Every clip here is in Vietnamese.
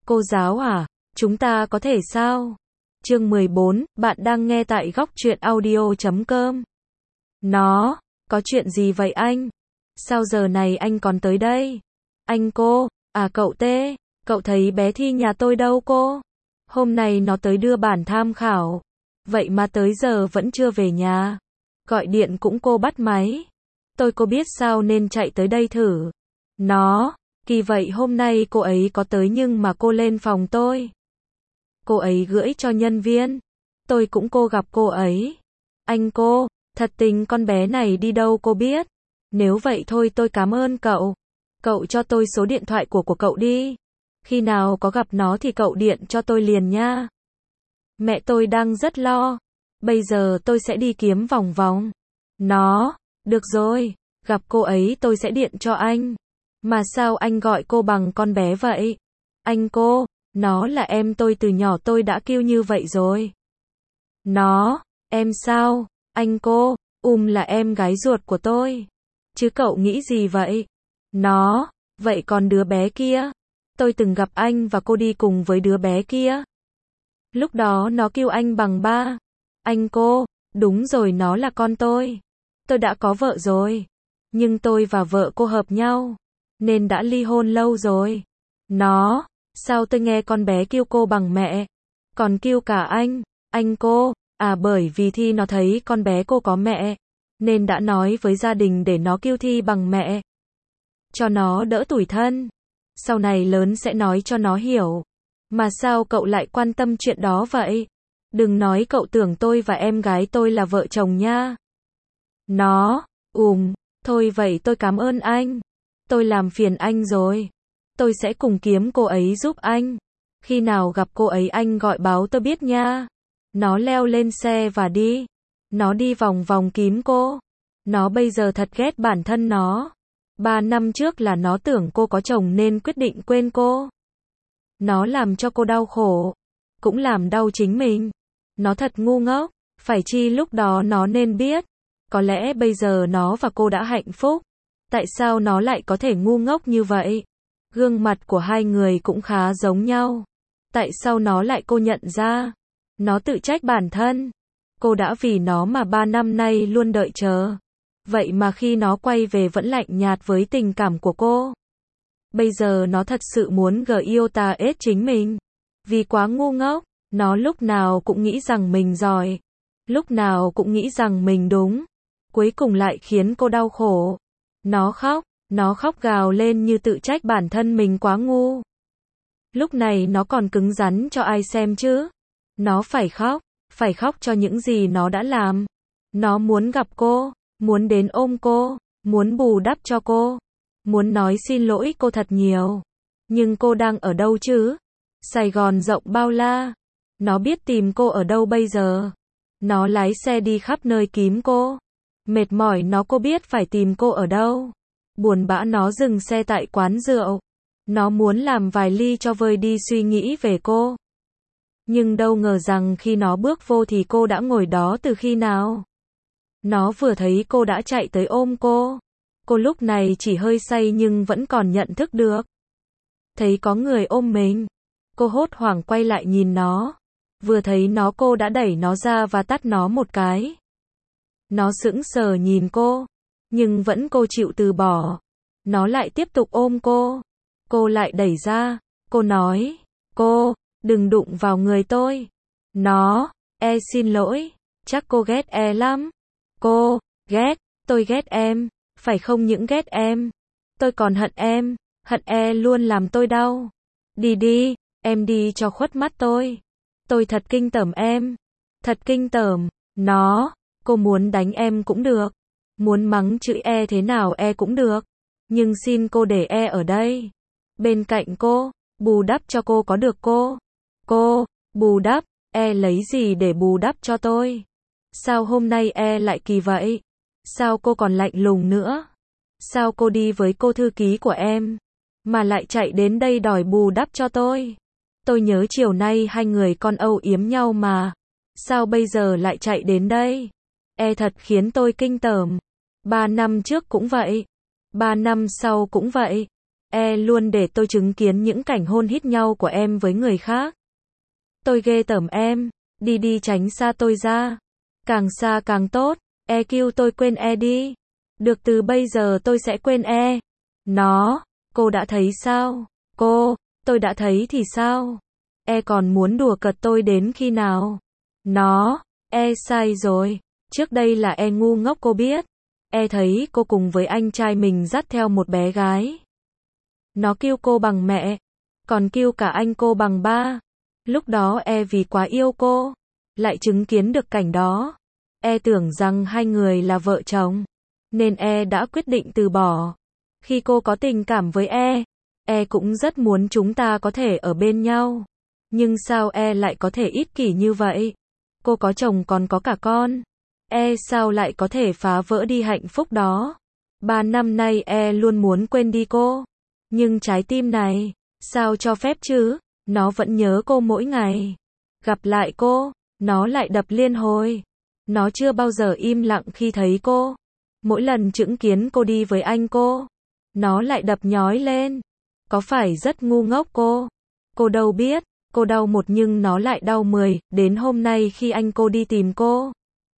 Cô giáo à, chúng ta có thể sao? Chương 14, bạn đang nghe tại góc truyện audio.com. Nó, có chuyện gì vậy anh? Sao giờ này anh còn tới đây? Anh cô, à cậu Tê, cậu thấy bé Thi nhà tôi đâu cô? Hôm nay nó tới đưa bản tham khảo. Vậy mà tới giờ vẫn chưa về nhà. Gọi điện cũng cô bắt máy. Cô biết sao nên chạy tới đây thử. Nó, kỳ vậy hôm nay cô ấy có tới nhưng mà cô lên phòng tôi. Cô ấy gửi cho nhân viên. Tôi cũng gặp cô ấy. Anh cô, thật tình con bé này đi đâu cô biết? Nếu vậy thôi tôi cảm ơn cậu. Cậu cho tôi số điện thoại của cậu đi. Khi nào có gặp nó thì cậu điện cho tôi liền nha. Mẹ tôi đang rất lo. Bây giờ tôi sẽ đi kiếm vòng vòng. Nó, được rồi, gặp cô ấy tôi sẽ điện cho anh. Mà sao anh gọi cô bằng con bé vậy? Anh cô, nó là em tôi từ nhỏ tôi đã kêu như vậy rồi. Nó, em sao? Anh cô, là em gái ruột của tôi. Chứ cậu nghĩ gì vậy? Nó, vậy còn đứa bé kia? Tôi từng gặp anh và cô đi cùng với đứa bé kia. Lúc đó nó kêu anh bằng ba. Anh cô, đúng rồi nó là con tôi. Tôi đã có vợ rồi. Nhưng tôi và vợ cô hợp nhau. Nên đã ly hôn lâu rồi. Nó, sao tôi nghe con bé kêu cô bằng mẹ. Còn kêu cả anh cô, à bởi vì Thi nó thấy con bé cô có mẹ. Nên đã nói với gia đình để nó kêu Thi bằng mẹ. Cho nó đỡ tủi thân. Sau này lớn sẽ nói cho nó hiểu. Mà sao cậu lại quan tâm chuyện đó vậy? Đừng nói cậu tưởng tôi và em gái tôi là vợ chồng nha. Nó, thôi vậy tôi cảm ơn anh. Tôi làm phiền anh rồi. Tôi sẽ cùng kiếm cô ấy giúp anh. Khi nào gặp cô ấy anh gọi báo tôi biết nha. Nó leo lên xe và đi. Nó đi vòng vòng kiếm cô. Nó bây giờ thật ghét bản thân nó. 3 năm trước là nó tưởng cô có chồng nên quyết định quên cô. Nó làm cho cô đau khổ. Cũng làm đau chính mình. Nó thật ngu ngốc. Phải chi lúc đó nó nên biết. Có lẽ bây giờ nó và cô đã hạnh phúc. Tại sao nó lại có thể ngu ngốc như vậy? Gương mặt của hai người cũng khá giống nhau. Tại sao nó lại cô nhận ra? Nó tự trách bản thân. Cô đã vì nó mà 3 năm nay luôn đợi chờ. Vậy mà khi nó quay về vẫn lạnh nhạt với tình cảm của cô. Bây giờ nó thật sự muốn yêu ta ết chính mình. Vì quá ngu ngốc, nó lúc nào cũng nghĩ rằng mình giỏi. Lúc nào cũng nghĩ rằng mình đúng. Cuối cùng lại khiến cô đau khổ. Nó khóc gào lên như tự trách bản thân mình quá ngu. Lúc này nó còn cứng rắn cho ai xem chứ? Nó phải khóc cho những gì nó đã làm. Nó muốn gặp cô, muốn đến ôm cô, muốn bù đắp cho cô, muốn nói xin lỗi cô thật nhiều. Nhưng cô đang ở đâu chứ? Sài Gòn rộng bao la. Nó biết tìm cô ở đâu bây giờ? Nó lái xe đi khắp nơi kiếm cô. Mệt mỏi cô biết phải tìm cô ở đâu. Buồn bã nó dừng xe tại quán rượu. Nó muốn làm vài ly cho vơi đi suy nghĩ về cô. Nhưng đâu ngờ rằng khi nó bước vô thì cô đã ngồi đó từ khi nào. Nó vừa thấy cô đã chạy tới ôm cô. Cô lúc này chỉ hơi say nhưng vẫn còn nhận thức được. Thấy có người ôm mình. Cô hốt hoảng quay lại nhìn nó. Vừa thấy nó cô đã đẩy nó ra và tát nó một cái. Nó sững sờ nhìn cô. Nhưng vẫn cô chịu từ bỏ. Nó lại tiếp tục ôm cô. Cô lại đẩy ra. Cô nói. Cô, đừng đụng vào người tôi. Nó, xin lỗi. Chắc cô ghét lắm. Cô, tôi ghét em. Phải không những ghét em. Tôi còn hận em. Hận luôn làm tôi đau. Đi, em đi cho khuất mắt tôi. Tôi thật kinh tởm em. Thật kinh tởm. Nó, cô muốn đánh em cũng được. Muốn mắng chửi thế nào cũng được. Nhưng xin cô để ở đây. Bên cạnh cô, bù đắp cho cô có được cô. Cô, bù đắp, lấy gì để bù đắp cho tôi? Sao hôm nay lại kỳ vậy? Sao cô còn lạnh lùng nữa? Sao cô đi với cô thư ký của em? Mà lại chạy đến đây đòi bù đắp cho tôi? Tôi nhớ chiều nay hai người con âu yếm nhau mà. Sao bây giờ lại chạy đến đây? Thật khiến tôi kinh tởm. 3 năm trước cũng vậy. 3 năm sau cũng vậy. E luôn để tôi chứng kiến những cảnh hôn hít nhau của em với người khác. Tôi ghê tởm em. Đi đi tránh xa tôi ra. Càng xa càng tốt. E kêu tôi quên E đi. Được, từ bây giờ tôi sẽ quên E. Nó. Cô đã thấy sao? Cô. Tôi đã thấy thì sao? E còn muốn đùa cợt tôi đến khi nào? Nó. E sai rồi. Trước đây là E ngu ngốc, cô biết. E thấy cô cùng với anh trai mình dắt theo một bé gái. Nó kêu cô bằng mẹ. Còn kêu cả anh cô bằng ba. Lúc đó E vì quá yêu cô. Lại chứng kiến được cảnh đó. E tưởng rằng hai người là vợ chồng. Nên E đã quyết định từ bỏ. Khi cô có tình cảm với E cũng rất muốn chúng ta có thể ở bên nhau. Nhưng sao E lại có thể ích kỷ như vậy? Cô có chồng còn có cả con. E sao lại có thể phá vỡ đi hạnh phúc đó? 3 năm nay E luôn muốn quên đi cô. Nhưng trái tim này, sao cho phép chứ? Nó vẫn nhớ cô mỗi ngày. Gặp lại cô, nó lại đập liên hồi. Nó chưa bao giờ im lặng khi thấy cô. Mỗi lần chứng kiến cô đi với anh cô, nó lại đập nhói lên. Có phải rất ngu ngốc cô? Cô đâu biết, cô đau một nhưng nó lại đau 10, đến hôm nay khi anh cô đi tìm cô.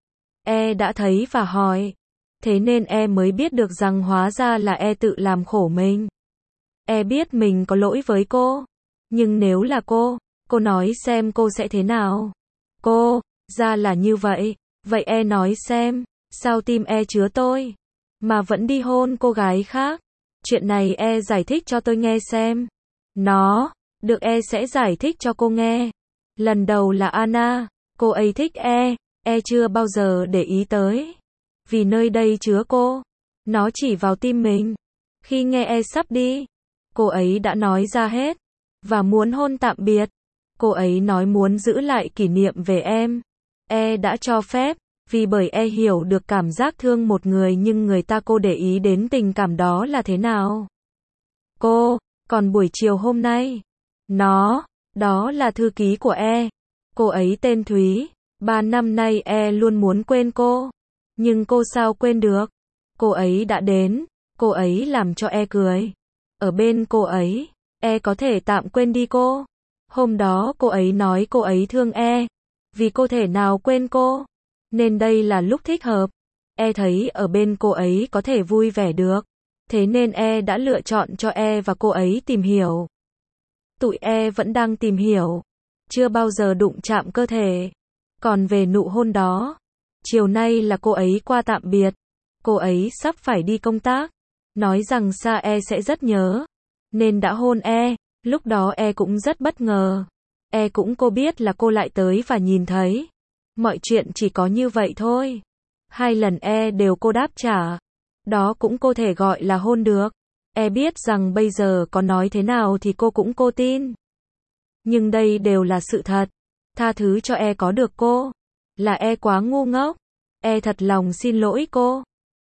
E đã thấy và hỏi. Thế nên E mới biết được rằng hóa ra là E tự làm khổ mình. E biết mình có lỗi với cô. Nhưng nếu là cô nói xem cô sẽ thế nào? Cô, ra là như vậy. Vậy E nói xem, sao tim E chứa tôi, mà vẫn đi hôn cô gái khác? Chuyện này E giải thích cho tôi nghe xem. Nó, được, E sẽ giải thích cho cô nghe. Lần đầu là Anna, cô ấy thích E chưa bao giờ để ý tới. Vì nơi đây chứa cô. Nó chỉ vào tim mình. Khi nghe E sắp đi, cô ấy đã nói ra hết. Và muốn hôn tạm biệt. Cô ấy nói muốn giữ lại kỷ niệm về em. E đã cho phép. Vì bởi E hiểu được cảm giác thương một người nhưng người ta cô để ý đến tình cảm đó là thế nào. Còn buổi chiều hôm nay, đó là thư ký của E. Cô ấy tên Thúy. 3 năm nay E luôn muốn quên cô. Nhưng cô sao quên được? Cô ấy đã đến. Cô ấy làm cho E cười. Ở bên cô ấy, E có thể tạm quên đi cô. Hôm đó cô ấy nói cô ấy thương E. Vì cô thể nào quên cô. Nên đây là lúc thích hợp. E thấy ở bên cô ấy có thể vui vẻ được. Thế nên E đã lựa chọn cho E và cô ấy tìm hiểu. Tụi E vẫn đang tìm hiểu. Chưa bao giờ đụng chạm cơ thể. Còn về nụ hôn đó, chiều nay là cô ấy qua tạm biệt. Cô ấy sắp phải đi công tác. Nói rằng xa E sẽ rất nhớ. Nên đã hôn E. Lúc đó E cũng rất bất ngờ. E cũng cô biết là cô lại tới và nhìn thấy. Mọi chuyện chỉ có như vậy thôi. 2 lần E đều cô đáp trả. Đó cũng cô thể gọi là hôn được. E biết rằng bây giờ có nói thế nào thì cô tin. Nhưng đây đều là sự thật. Tha thứ cho E có được cô. Là E quá ngu ngốc. E thật lòng xin lỗi cô.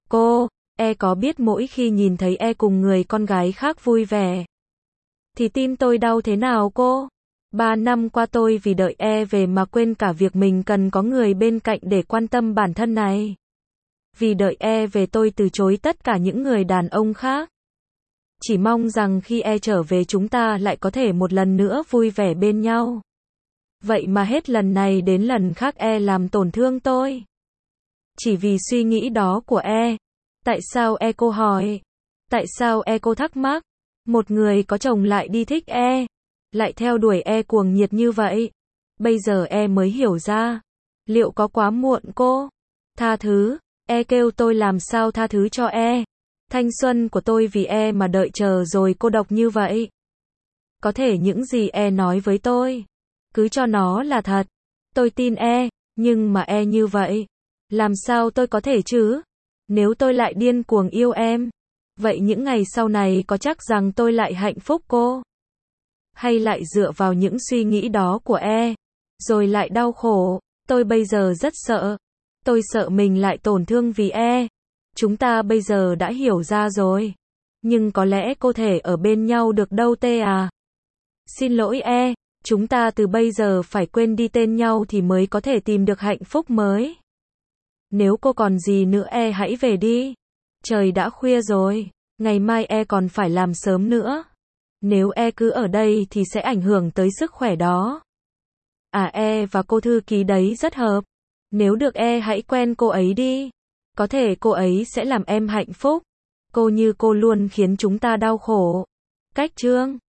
E có biết mỗi khi nhìn thấy E cùng người con gái khác vui vẻ thì tim tôi đau thế nào cô? 3 năm qua tôi vì đợi E về mà quên cả việc mình cần có người bên cạnh để quan tâm bản thân này. Vì đợi E về tôi từ chối tất cả những người đàn ông khác. Chỉ mong rằng khi E trở về chúng ta lại có thể một lần nữa vui vẻ bên nhau. Vậy mà hết lần này đến lần khác E làm tổn thương tôi. Chỉ vì suy nghĩ đó của E. Tại sao E, cô hỏi? Tại sao E, cô thắc mắc? Một người có chồng lại đi thích E. Lại theo đuổi E cuồng nhiệt như vậy. Bây giờ E mới hiểu ra. Liệu có quá muộn cô? Tha thứ. E kêu tôi làm sao tha thứ cho E. Thanh xuân của tôi vì E mà đợi chờ rồi cô độc như vậy. Có thể những gì E nói với tôi, cứ cho nó là thật. Tôi tin E, nhưng mà E như vậy. Làm sao tôi có thể chứ? Nếu tôi lại điên cuồng yêu em, vậy những ngày sau này có chắc rằng tôi lại hạnh phúc cô? Hay lại dựa vào những suy nghĩ đó của E, rồi lại đau khổ? Tôi bây giờ rất sợ. Tôi sợ mình lại tổn thương vì E. Chúng ta bây giờ đã hiểu ra rồi. Nhưng có lẽ cô thể ở bên nhau được đâu tê à? Xin lỗi E, chúng ta từ bây giờ phải quên đi tên nhau thì mới có thể tìm được hạnh phúc mới. Nếu cô còn gì nữa E hãy về đi. Trời đã khuya rồi. Ngày mai còn phải làm sớm nữa. Nếu cứ ở đây thì sẽ ảnh hưởng tới sức khỏe đó. Và cô thư ký đấy rất hợp. Nếu được hãy quen cô ấy đi. Có thể cô ấy sẽ làm em hạnh phúc. Cô như cô luôn khiến chúng ta đau khổ. Cách chương